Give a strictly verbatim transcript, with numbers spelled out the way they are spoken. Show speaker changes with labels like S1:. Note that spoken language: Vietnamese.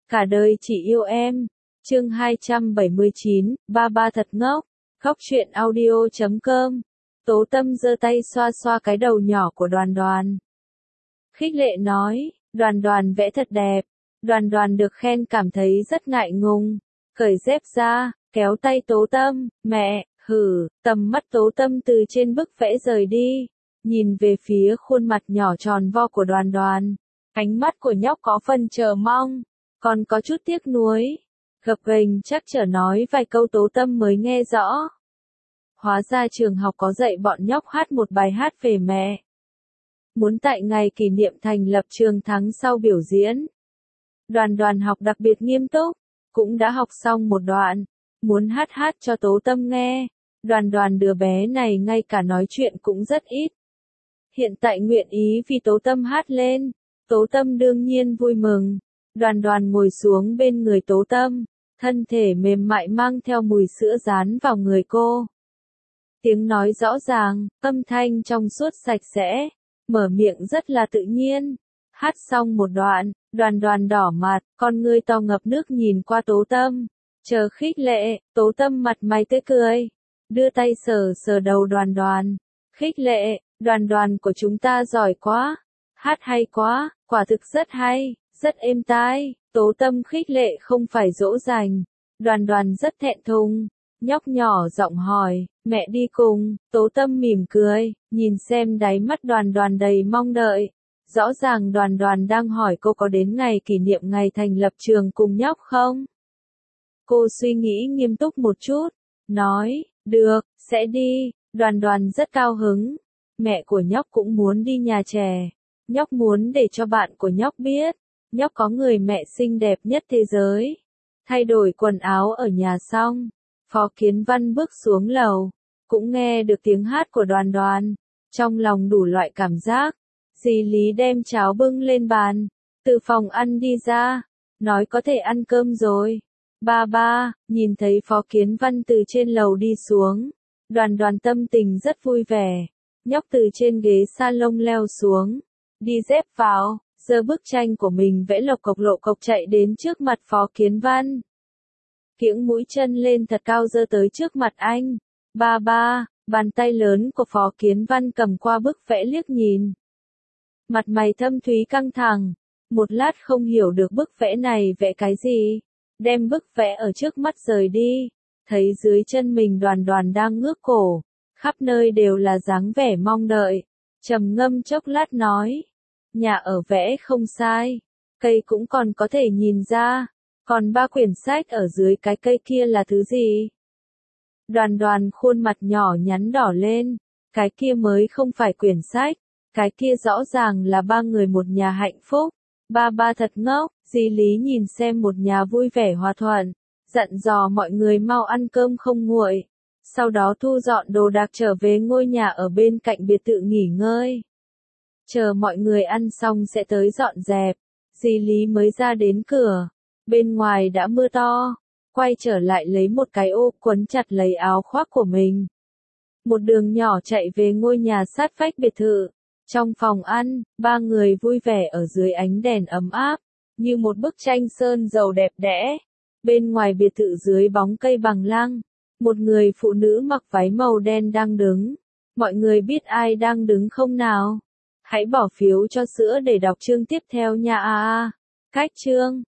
S1: Cả đời chỉ yêu em. Chương hai trăm bảy mươi chín, ba ba thật ngốc. Góc truyện audio chấm com. Tố Tâm giơ tay xoa xoa cái đầu nhỏ của Đoàn Đoàn. Khích lệ nói, Đoàn Đoàn vẽ thật đẹp. Đoàn Đoàn được khen cảm thấy rất ngại ngùng. Cởi dép ra, kéo tay Tố Tâm, mẹ, hử, tầm mắt Tố Tâm từ trên bức vẽ rời đi. Nhìn về phía khuôn mặt nhỏ tròn vo của Đoàn Đoàn. Ánh mắt của nhóc có phần chờ mong, còn có chút tiếc nuối. Gập ghềnh chắc chở nói vài câu Tố Tâm mới nghe rõ. Hóa ra trường học có dạy bọn nhóc hát một bài hát về mẹ. Muốn tại ngày kỷ niệm thành lập trường tháng sau biểu diễn. Đoàn Đoàn học đặc biệt nghiêm túc, cũng đã học xong một đoạn. Muốn hát hát cho Tố Tâm nghe. Đoàn Đoàn đứa bé này ngay cả nói chuyện cũng rất ít. Hiện tại nguyện ý vì Tố Tâm hát lên. Tố Tâm đương nhiên vui mừng. Đoàn Đoàn ngồi xuống bên người Tố Tâm, thân thể mềm mại mang theo mùi sữa dán vào người cô. Tiếng nói rõ ràng, âm thanh trong suốt sạch sẽ, mở miệng rất là tự nhiên. Hát xong một đoạn, Đoàn Đoàn đỏ mặt, con ngươi to ngập nước nhìn qua Tố Tâm, chờ khích lệ. Tố Tâm mặt mày tươi cười, đưa tay sờ sờ đầu Đoàn Đoàn, khích lệ, Đoàn Đoàn của chúng ta giỏi quá, hát hay quá, quả thực rất hay, rất êm tai. Tố Tâm khích lệ không phải dỗ dành. Đoàn Đoàn rất thẹn thùng, nhóc nhỏ giọng hỏi, mẹ đi cùng. Tố Tâm mỉm cười, nhìn xem đáy mắt Đoàn Đoàn đầy mong đợi. Rõ ràng Đoàn Đoàn đang hỏi cô có đến ngày kỷ niệm ngày thành lập trường cùng nhóc không? Cô suy nghĩ nghiêm túc một chút, nói, được, sẽ đi. Đoàn Đoàn rất cao hứng. Mẹ của nhóc cũng muốn đi nhà trẻ. Nhóc muốn để cho bạn của nhóc biết, nhóc có người mẹ xinh đẹp nhất thế giới. Thay đổi quần áo ở nhà xong, Phó Kiến Văn bước xuống lầu, cũng nghe được tiếng hát của Đoàn Đoàn. Trong lòng đủ loại cảm giác, dì Lý đem cháo bưng lên bàn, từ phòng ăn đi ra, nói có thể ăn cơm rồi. Ba ba, nhìn thấy Phó Kiến Văn từ trên lầu đi xuống, Đoàn Đoàn tâm tình rất vui vẻ. Nhóc từ trên ghế salon leo xuống, đi dép vào, giơ bức tranh của mình vẽ lộc cộc lộ cộc chạy đến trước mặt Phó Kiến Văn. Kiễng mũi chân lên thật cao giơ tới trước mặt anh. Ba ba, bàn tay lớn của Phó Kiến Văn cầm qua bức vẽ liếc nhìn. Mặt mày thâm thúy căng thẳng, một lát không hiểu được bức vẽ này vẽ cái gì. Đem bức vẽ ở trước mắt rời đi, thấy dưới chân mình Đoàn Đoàn đang ngước cổ. Khắp nơi đều là dáng vẻ mong đợi. Trầm ngâm chốc lát nói, nhà ở vẽ không sai, cây cũng còn có thể nhìn ra, còn ba quyển sách ở dưới cái cây kia là thứ gì? Đoàn Đoàn khuôn mặt nhỏ nhắn đỏ lên, cái kia mới không phải quyển sách, cái kia rõ ràng là ba người một nhà hạnh phúc. Ba ba thật ngốc. Dì Lý nhìn xem một nhà vui vẻ hòa thuận, dặn dò mọi người mau ăn cơm không nguội. Sau đó thu dọn đồ đạc trở về ngôi nhà ở bên cạnh biệt thự nghỉ ngơi. Chờ mọi người ăn xong sẽ tới dọn dẹp. Dì Lý mới ra đến cửa. Bên ngoài đã mưa to. Quay trở lại lấy một cái ô quấn chặt lấy áo khoác của mình. Một đường nhỏ chạy về ngôi nhà sát vách biệt thự. Trong phòng ăn, ba người vui vẻ ở dưới ánh đèn ấm áp, như một bức tranh sơn dầu đẹp đẽ. Bên ngoài biệt thự dưới bóng cây bằng lăng, một người phụ nữ mặc váy màu đen đang đứng. Mọi người biết ai đang đứng không nào? Hãy bỏ phiếu cho sữa để đọc chương tiếp theo nha. A a. Cách chương